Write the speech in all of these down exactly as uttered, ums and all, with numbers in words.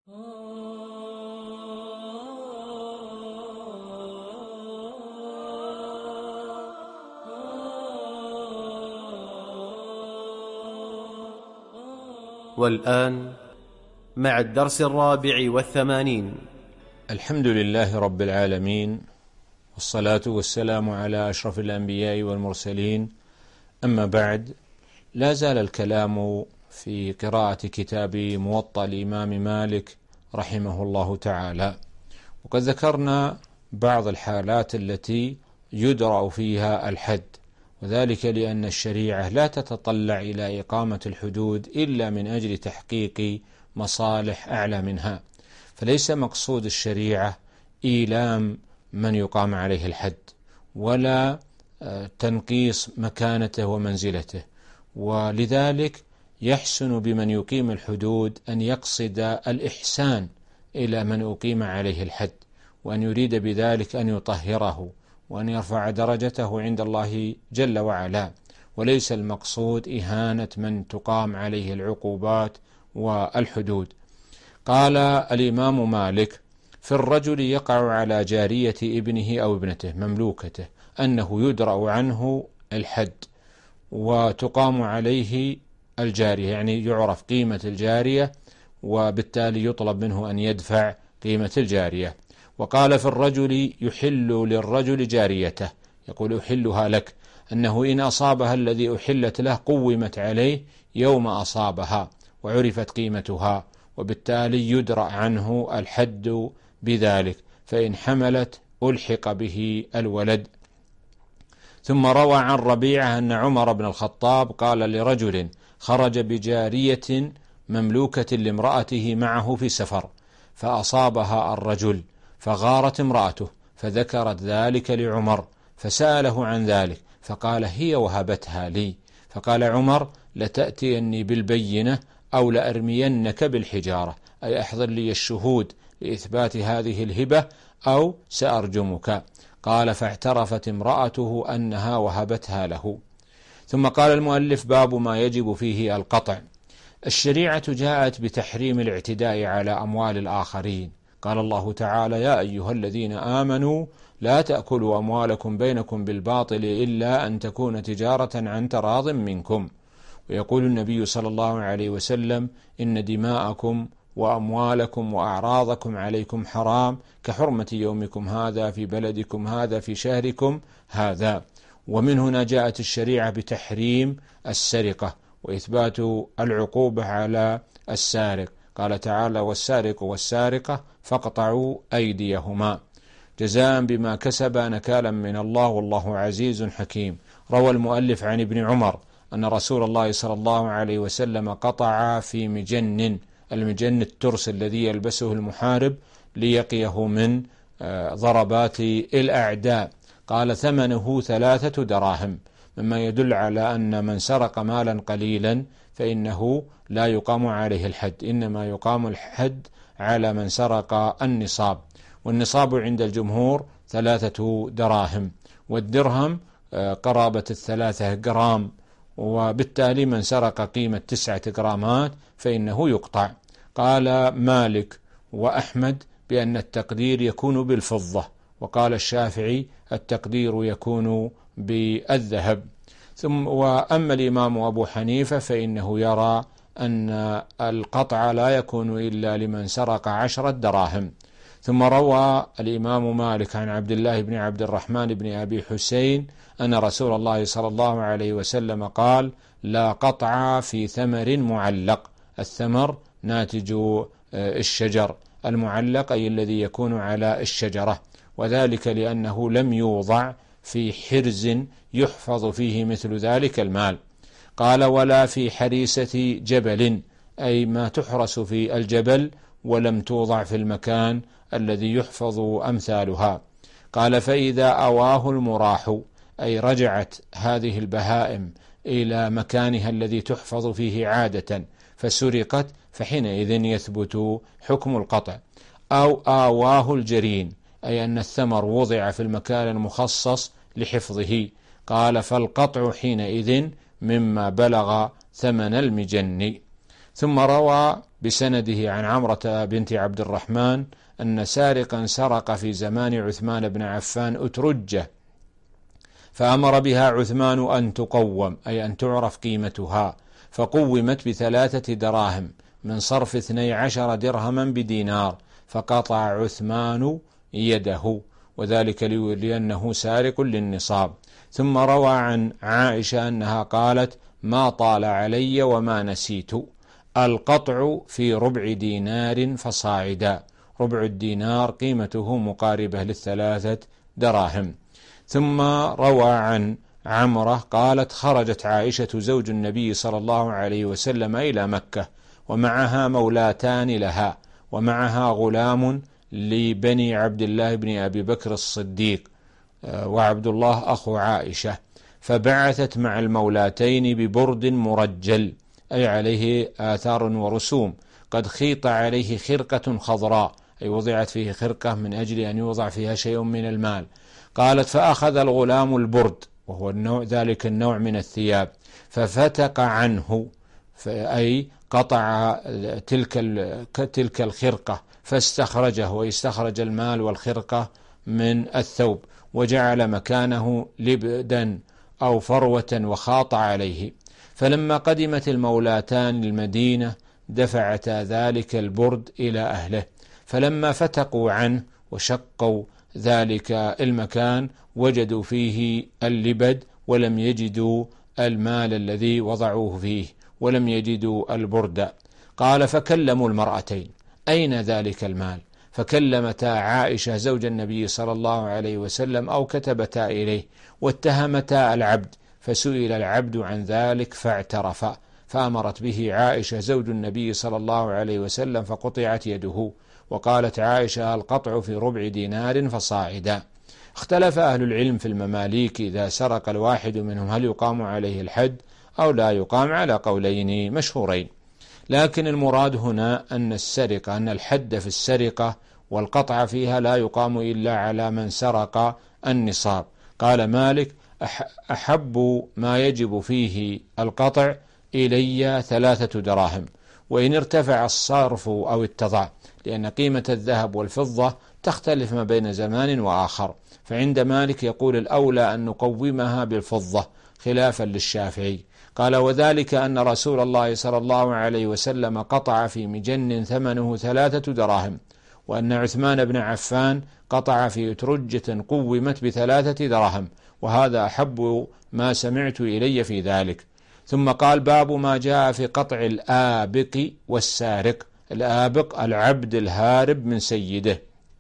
والآن مع الدرس الرابع والثمانين. الحمد لله رب العالمين، والصلاة والسلام على أشرف الأنبياء والمرسلين، أما بعد. لا زال الكلام في قراءة كتاب موطأ الإمام مالك رحمه الله تعالى، وقد ذكرنا بعض الحالات التي يدرأ فيها الحد، وذلك لأن الشريعة لا تتطلع إلى إقامة الحدود إلا من أجل تحقيق مصالح أعلى منها، فليس مقصود الشريعة إيلام من يقام عليه الحد ولا تنقيص مكانته ومنزلته، ولذلك يحسن بمن يقيم الحدود أن يقصد الإحسان إلى من أقيم عليه الحد، وأن يريد بذلك أن يطهره وأن يرفع درجته عند الله جل وعلا، وليس المقصود إهانة من تقام عليه العقوبات والحدود. قال الإمام مالك: في الرجل يقع على جارية ابنه أو ابنته مملوكته أنه يدرأ عنه الحد وتقام عليه الجارية، يعني يعرف قيمة الجارية وبالتالي يطلب منه أن يدفع قيمة الجارية. وقال في الرجل يحل للرجل جاريته، يقول أحلها لك، أنه إن أصابها الذي أحلت له قومت عليه يوم أصابها وعرفت قيمتها، وبالتالي يدرأ عنه الحد بذلك، فإن حملت ألحق به الولد. ثم روى عن ربيعة أن عمر بن الخطاب قال لرجل خرج بجارية مملوكة لامرأته معه في سفر، فأصابها الرجل فغارت امرأته، فذكرت ذلك لعمر فسأله عن ذلك، فقال هي وهبتها لي. فقال عمر: لتأتيني بالبينة أو لأرمينك بالحجارة، أي أحضر لي الشهود لإثبات هذه الهبة أو سأرجمك. قال: فاعترفت امرأته أنها وهبتها له. ثم قال المؤلف: باب ما يجب فيه القطع. الشريعة جاءت بتحريم الاعتداء على أموال الآخرين. قال الله تعالى: يا أيها الذين آمنوا لا تأكلوا أموالكم بينكم بالباطل إلا أن تكون تجارة عن تراض منكم. ويقول النبي صلى الله عليه وسلم: إن دماءكم وأموالكم وأعراضكم عليكم حرام كحرمة يومكم هذا في بلدكم هذا في شهركم هذا. ومن هنا جاءت الشريعة بتحريم السرقة وإثبات العقوبة على السارق. قال تعالى: والسارق والسارقة فاقطعوا أيديهما جزاء بما كسب نكالا من الله والله عزيز حكيم. روى المؤلف عن ابن عمر أن رسول الله صلى الله عليه وسلم قطع في مجن، المجن الترس الذي يلبسه المحارب ليقيه من ضربات الأعداء، قال: ثمنه ثلاثة دراهم، مما يدل على أن من سرق مالا قليلا فإنه لا يقام عليه الحد، إنما يقام الحد على من سرق النصاب، والنصاب عند الجمهور ثلاثة دراهم، والدرهم قرابة الثلاثة جرام، وبالتالي من سرق قيمة تسعة جرامات فإنه يقطع. قال مالك وأحمد بأن التقدير يكون بالفضة، وقال الشافعي التقدير يكون بالذهب. ثم وأما الإمام أبو حنيفة فإنه يرى أن القطع لا يكون إلا لمن سرق عشرة دراهم. ثم روى الإمام مالك عن عبد الله بن عبد الرحمن بن أبي حسين أن رسول الله صلى الله عليه وسلم قال: لا قطع في ثمر معلق. الثمر ناتج الشجر، المعلق أي الذي يكون على الشجرة، وذلك لأنه لم يوضع في حرز يحفظ فيه مثل ذلك المال. قال: ولا في حريسة جبل، أي ما تحرس في الجبل ولم توضع في المكان الذي يحفظ أمثالها. قال: فإذا أواه المراح، أي رجعت هذه البهائم إلى مكانها الذي تحفظ فيه عادة فسرقت، فحينئذ يثبت حكم القطع. أو آواه الجرين، أي أن الثمر وضع في المكان المخصص لحفظه. قال: فالقطع حينئذ مما بلغ ثمن المجن. ثم روى بسنده عن عمرة بنت عبد الرحمن أن سارقا سرق في زمان عثمان بن عفان أترجة، فأمر بها عثمان أن تقوم، أي أن تعرف قيمتها، فقومت بثلاثة دراهم من صرف اثني عشر درهما بدينار، فقطع عثمان يده، وذلك لأنه سارق للنصاب. ثم روى عن عائشة أنها قالت: ما طال علي وما نسيت. القطع في ربع دينار فصاعدا، ربع الدينار قيمته مقاربة للثلاثة دراهم. ثم روى عن عمرة قالت: خرجت عائشة زوج النبي صلى الله عليه وسلم إلى مكة، ومعها مولاتان لها، ومعها غلام لبني عبد الله بن أبي بكر الصديق، وعبد الله أخو عائشة، فبعثت مع المولاتين ببرد مرجل، أي عليه آثار ورسوم، قد خيط عليه خرقة خضراء، أي وضعت فيه خرقة من أجل أن يوضع فيها شيء من المال. قالت: فأخذ الغلام البرد، وهو النوع ذلك النوع من الثياب، ففتق عنه، أي قطع تلك تلك الخرقة، فاستخرجه، ويستخرج المال والخرقة من الثوب، وجعل مكانه لبدا أو فروة وخاط عليه. فلما قدمت المولاتان المدينة دفعتا ذلك البرد إلى أهله، فلما فتقوا عنه وشقوا ذلك المكان وجدوا فيه اللبد، ولم يجدوا المال الذي وضعوه فيه، ولم يجدوا البرد. قال: فكلموا المرأتين: أين ذلك المال؟ فكلمتا عائشة زوج النبي صلى الله عليه وسلم أو كتبتا إليه، واتهمتا العبد، فسئل العبد عن ذلك فاعترف، فأمرت به عائشة زوج النبي صلى الله عليه وسلم فقطعت يده. وقالت عائشة: القطع في ربع دينار فصاعدا. اختلف أهل العلم في المماليك إذا سرق الواحد منهم هل يقام عليه الحد أو لا يقام، على قولين مشهورين، لكن المراد هنا أن السرقة أن الحد في السرقة والقطع فيها لا يقام إلا على من سرق النصاب. قال مالك: أحب ما يجب فيه القطع إلي ثلاثة دراهم، وإن ارتفع الصرف أو اتضع، لأن قيمة الذهب والفضة تختلف ما بين زمان وآخر، فعند مالك يقول الأولى أن نقومها بالفضة خلافا للشافعي. قال: وذلك أن رسول الله صلى الله عليه وسلم قطع في مجن ثمنه ثلاثة دراهم، وأن عثمان بن عفان قطع في أترجة قومت بثلاثة دراهم، وهذا أحب ما سمعت إلي في ذلك. ثم قال: باب ما جاء في قطع الآبق والسارق. الآبق العبد الهارب من سيده.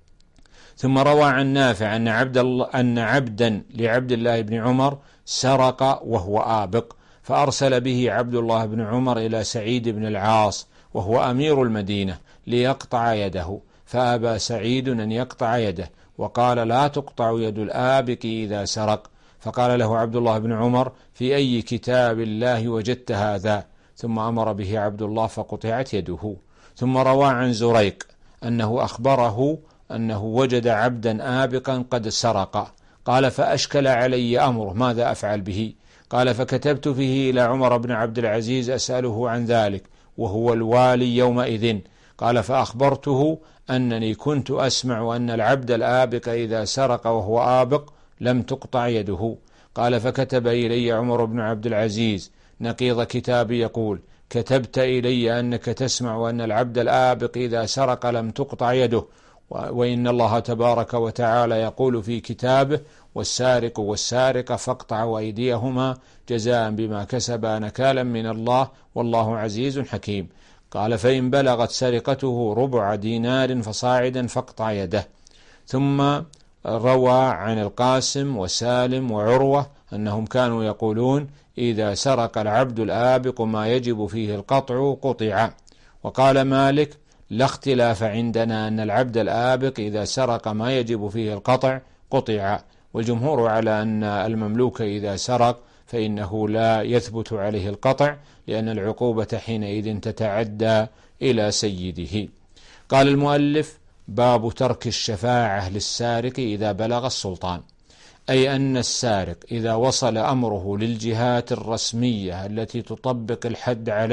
ثم روى عن نافع أن عبد الله أن عبدا لعبد الله بن عمر سرق وهو آبق، فأرسل به عبد الله بن عمر إلى سعيد بن العاص وهو أمير المدينة ليقطع يده، فأبى سعيد أن يقطع يده، وقال: لا تقطع يد الآبق إذا سرق. فقال له عبد الله بن عمر: في أي كتاب الله وجدت هذا؟ ثم أمر به عبد الله فقطعت يده. ثم روى عن زريق أنه أخبره أنه وجد عبدا آبقا قد سرق، قال: فأشكل علي أمره، ماذا أفعل به؟ قال: فكتبت فيه إلى عمر بن عبد العزيز أسأله عن ذلك، وهو الوالي يومئذ. قال: فأخبرته أنني كنت أسمع أن العبد الآبق إذا سرق وهو آبق لم تقطع يده. قال: فكتب إلي عمر بن عبد العزيز نقيض كتابي يقول: كتبت إلي أنك تسمع أن العبد الآبق إذا سرق لم تقطع يده، وإن الله تبارك وتعالى يقول في كتابه: والسارق والسارقة فاقطعوا أيديهما جزاء بما كسبا نكالا من الله والله عزيز حكيم. قال: فإن بلغت سرقته ربع دينار فصاعدا فاقطع يده. ثم روى عن القاسم وسالم وعروة أنهم كانوا يقولون: إذا سرق العبد الآبق ما يجب فيه القطع قطع. وقال مالك: لا اختلاف عندنا أن العبد الآبق إذا سرق ما يجب فيه القطع قطع، والجمهور على أن المملوك إذا سرق فإنه لا يثبت عليه القطع، لأن العقوبة حينئذ تتعدى إلى سيده. قال المؤلف: باب ترك الشفاعة للسارق إذا بلغ السلطان، أي أن السارق إذا وصل أمره للجهات الرسمية التي تطبق الحد عليه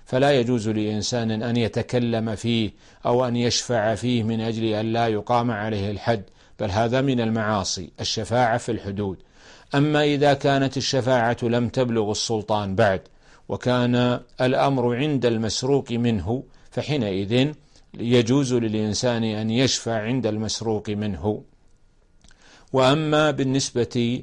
فلا يجوز لإنسان أن يتكلم فيه أو أن يشفع فيه من أجل أن لا يقام عليه الحد، بل هذا من المعاصي الشفاعة في الحدود. أما إذا كانت الشفاعة لم تبلغ السلطان بعد وكان الأمر عند المسروق منه، فحينئذ يجوز للإنسان أن يشفع عند المسروق منه. وأما بالنسبة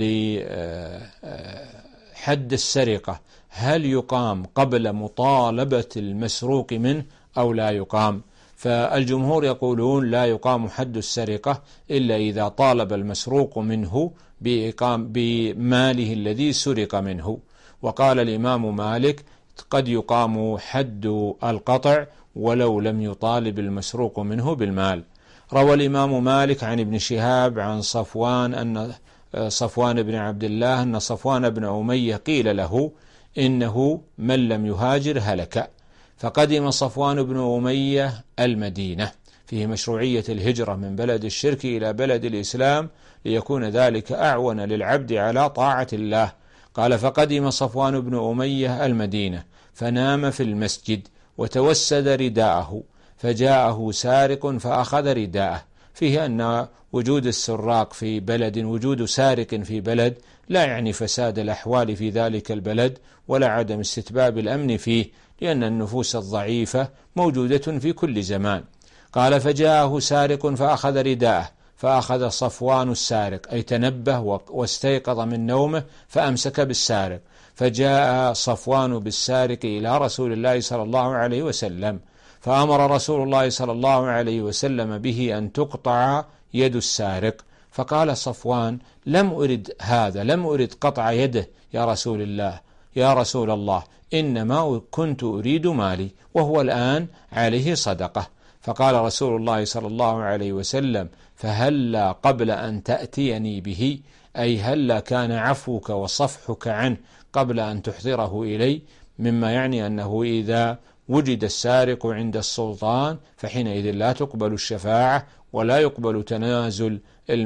لحد السرقة، هل يقام قبل مطالبة المسروق منه أو لا يقام؟ فالجمهور يقولون لا يقام حد السرقة إلا إذا طالب المسروق منه بإقام بماله الذي سرق منه. وقال الإمام مالك قد يقام حد القطع ولو لم يطالب المسروق منه بالمال. روى الإمام مالك عن ابن شهاب عن صفوان أن صفوان بن عبد الله أن صفوان بن أمية قيل له إنه من لم يهاجر هلك، فقدم صفوان بن أمية المدينة، فيه مشروعية الهجرة من بلد الشرك إلى بلد الإسلام ليكون ذلك أعون للعبد على طاعة الله. قال فقدم صفوان بن أمية المدينة فنام في المسجد وتوسد رداءه، فجاءه سارق فأخذ رداءه. فيه أن وجود السراق في بلد، وجود سارق في بلد لا يعني فساد الأحوال في ذلك البلد ولا عدم استتباب الأمن فيه، لأن النفوس الضعيفة موجودة في كل زمان. قال فجاءه سارق فأخذ رداءه، فأخذ صفوان السارق أي تنبه واستيقظ من نومه فأمسك بالسارق، فجاء صفوان بالسارق إلى رسول الله صلى الله عليه وسلم، فأمر رسول الله صلى الله عليه وسلم به أن تقطع يد السارق. فقال صفوان لم أرد هذا، لم أرد قطع يده يا رسول الله يا رسول الله إنما كنت أريد مالي وهو الآن عليه صدقة. فقال رسول الله صلى الله عليه وسلم فهلا قبل أن تأتيني به، أي هلا كان عفوك وصفحك عنه قبل أن تحضره إلي، مما يعني أنه إذا وجد السارق عند السلطان فحينئذ لا تقبل الشفاعة ولا يقبل تنازل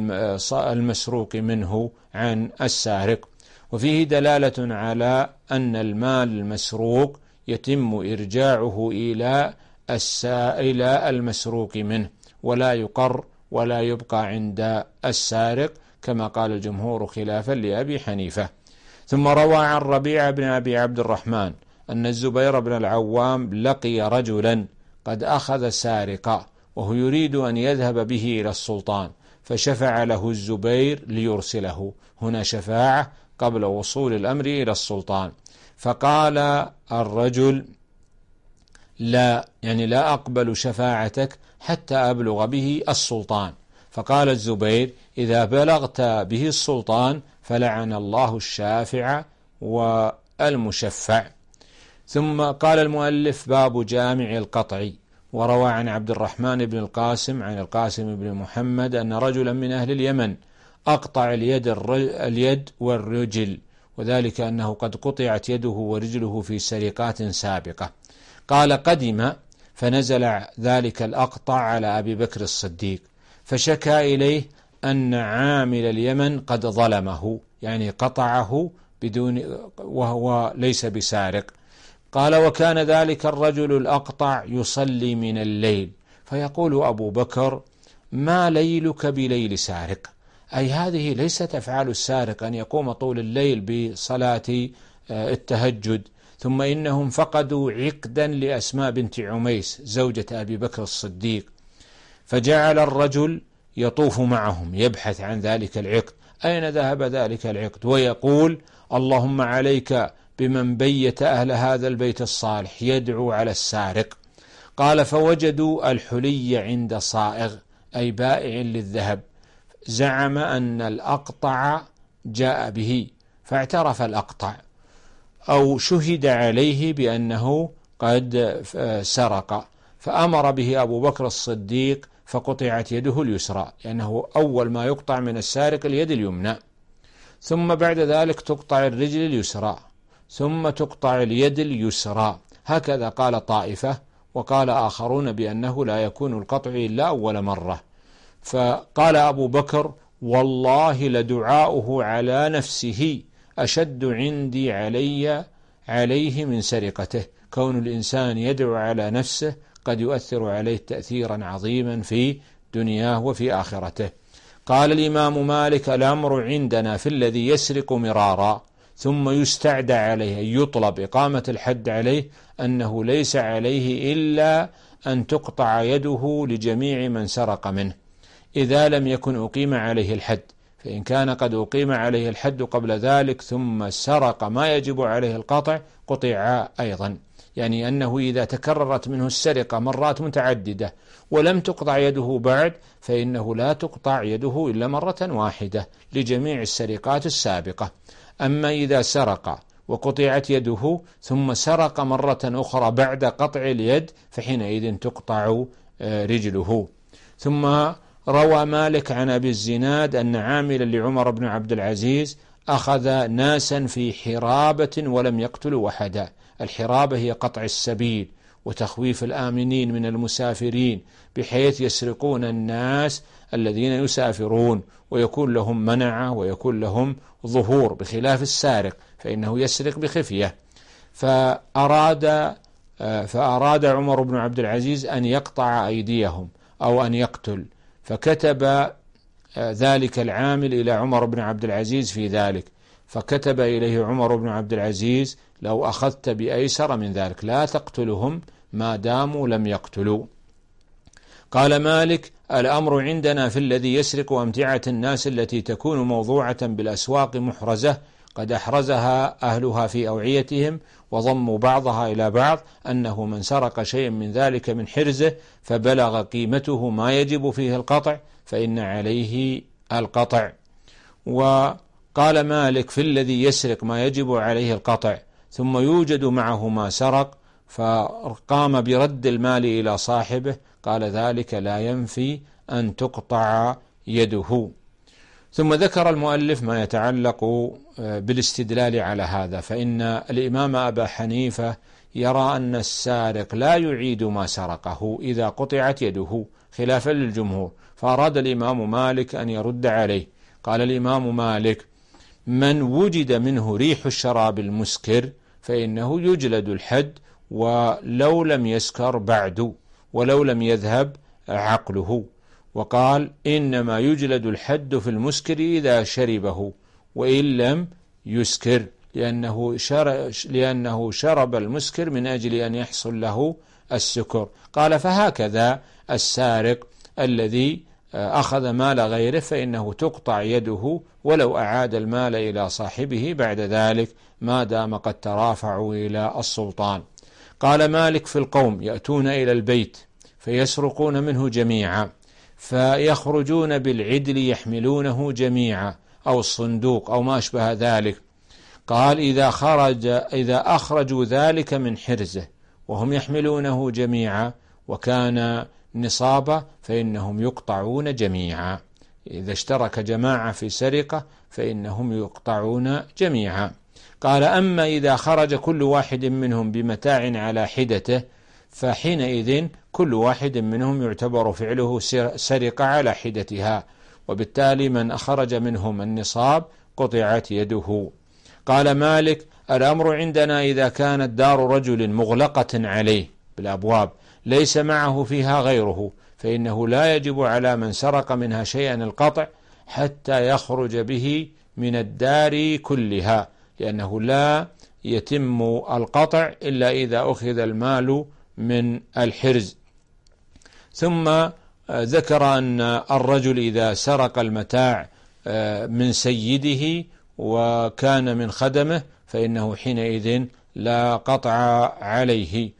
المسروق منه عن السارق. وفيه دلالة على أن المال المسروق يتم إرجاعه إلى السائل المسروق منه ولا يقر ولا يبقى عند السارق كما قال الجمهور خلافا لأبي حنيفة. ثم روى عن ربيع بن أبي عبد الرحمن أن الزبير بن العوام لقي رجلا قد أخذ سارقا وهو يريد أن يذهب به إلى السلطان، فشفع له الزبير ليرسله. هنا شفاعة قبل وصول الأمر إلى السلطان. فقال الرجل لا، يعني لا أقبل شفاعتك حتى أبلغ به السلطان. فقال الزبير إذا بلغت به السلطان فلعن الله الشافع والمشفع. ثم قال المؤلف باب جامع القطع. وروى عن عبد الرحمن بن القاسم عن القاسم بن محمد أن رجلا من أهل اليمن أقطع اليد, اليد والرجل، وذلك أنه قد قطعت يده ورجله في سرقات سابقة. قال قدم فنزل ذلك الأقطع على أبي بكر الصديق فشكى إليه أن عامل اليمن قد ظلمه، يعني قطعه بدون وهو ليس بسارق. قال وكان ذلك الرجل الأقطع يصلي من الليل، فيقول أبو بكر ما ليلك بليل سارق، أي هذه ليست أفعال السارق أن يقوم طول الليل بصلاة التهجد. ثم إنهم فقدوا عقدا لأسماء بنت عميس زوجة أبي بكر الصديق، فجعل الرجل يطوف معهم يبحث عن ذلك العقد، أين ذهب ذلك العقد، ويقول اللهم عليك بمن بيت أهل هذا البيت الصالح، يدعو على السارق. قال فوجدوا الحلي عند صائغ أي بائع للذهب، زعم أن الأقطع جاء به فاعترف الأقطع أو شهد عليه بأنه قد سرق، فأمر به أبو بكر الصديق فقطعت يده اليسرى، لأنه أول ما يقطع من السارق اليد اليمنى، ثم بعد ذلك تقطع الرجل اليسرى، ثم تقطع اليد اليسرى. هكذا قال طائفة، وقال آخرون بأنه لا يكون القطع إلا أول مرة. فقال أبو بكر والله لدعاؤه على نفسه أشد عندي علي عليه من سرقته، كون الإنسان يدعو على نفسه قد يؤثر عليه تأثيرا عظيما في دنياه وفي آخرته. قال الإمام مالك: الأمر عندنا في الذي يسرق مرارا ثم يستعدى عليه أن يطلب إقامة الحد عليه أنه ليس عليه إلا أن تقطع يده لجميع من سرق منه إذا لم يكن أقيم عليه الحد، فإن كان قد أقيم عليه الحد قبل ذلك ثم سرق ما يجب عليه القطع قطع أيضا، يعني أنه إذا تكررت منه السرقة مرات متعددة ولم تقطع يده بعد فإنه لا تقطع يده إلا مرة واحدة لجميع السرقات السابقة. أما إذا سرق وقطعت يده ثم سرق مرة أخرى بعد قطع اليد فحينئذ تقطع رجله. ثم روى مالك عن أبي الزناد أن عاملا لعمر بن عبد العزيز أخذ ناسا في حرابة ولم يقتلوا أحدا. الحرابة هي قطع السبيل وتخويف الآمنين من المسافرين بحيث يسرقون الناس الذين يسافرون ويكون لهم منعة ويكون لهم ظهور، بخلاف السارق فإنه يسرق بخفية. فأراد فأراد عمر بن عبد العزيز أن يقطع أيديهم أو أن يقتل، فكتب ذلك العامل إلى عمر بن عبد العزيز في ذلك، فكتب إليه عمر بن عبد العزيز: لو أخذت بأيسر من ذلك لا تقتلهم ما داموا لم يقتلوا. قال مالك: الأمر عندنا في الذي يسرق أمتعة الناس التي تكون موضوعة بالأسواق محرزة قد أحرزها أهلها في أوعيتهم وضموا بعضها إلى بعض، أنه من سرق شيئا من ذلك من حرزه فبلغ قيمته ما يجب فيه القطع فإن عليه القطع. وقال مالك: في الذي يسرق ما يجب عليه القطع ثم يوجد معه ما سرق فقام برد المال إلى صاحبه، قال: ذلك لا ينفي أن تقطع يده. ثم ذكر المؤلف ما يتعلق بالاستدلال على هذا، فإن الإمام أبا حنيفة يرى أن السارق لا يعيد ما سرقه إذا قطعت يده خلافا للجمهور، فأراد الإمام مالك أن يرد عليه. قال الإمام مالك: من وجد منه ريح الشراب المسكر فإنه يجلد الحد ولو لم يسكر بعد ولو لم يذهب عقله. وقال: إنما يجلد الحد في المسكر إذا شربه وإن لم يسكر، لأنه, شر... لأنه شرب المسكر من أجل أن يحصل له السكر. قال: فهكذا السارق الذي أخذ مال غيره فإنه تقطع يده ولو أعاد المال إلى صاحبه بعد ذلك ما دام قد ترافعوا إلى السلطان. قال مالك: في القوم يأتون إلى البيت فيسرقون منه جميعا فيخرجون بالعدل يحملونه جميعا أو الصندوق أو ما أشبه ذلك. قال: إذا خرج إذا أخرجوا ذلك من حرزه وهم يحملونه جميعا وكان نصابا فإنهم يقطعون جميعا. إذا اشترك جماعة في سرقة فإنهم يقطعون جميعا. قال: أما إذا خرج كل واحد منهم بمتاع على حدته فحينئذ كل واحد منهم يعتبر فعله سرقة على حدتها، وبالتالي من أخرج منهم النصاب قطعت يده. قال مالك: الأمر عندنا إذا كانت دار رجل مغلقة عليه بالأبواب ليس معه فيها غيره فإنه لا يجب على من سرق منها شيئا القطع حتى يخرج به من الدار كلها، لأنه لا يتم القطع إلا إذا أخذ المال من الحرز. ثم ذكر أن الرجل إذا سرق المتاع من سيده وكان من خدمه فإنه حينئذ لا قطع عليه،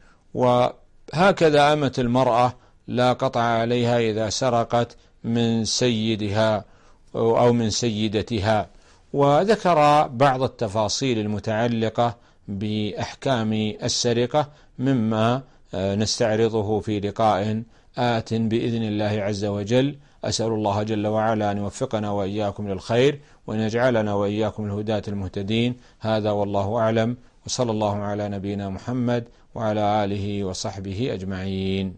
وهكذا أمة المرأة لا قطع عليها إذا سرقت من سيدها أو من سيدتها. وذكر بعض التفاصيل المتعلقة بأحكام السرقة مما نستعرضه في لقاء آت بإذن الله عز وجل. أسأل الله جل وعلا أن يوفقنا وإياكم للخير وأن يجعلنا وإياكم الهداة المهتدين. هذا والله أعلم، وصلى الله على نبينا محمد وعلى آله وصحبه أجمعين.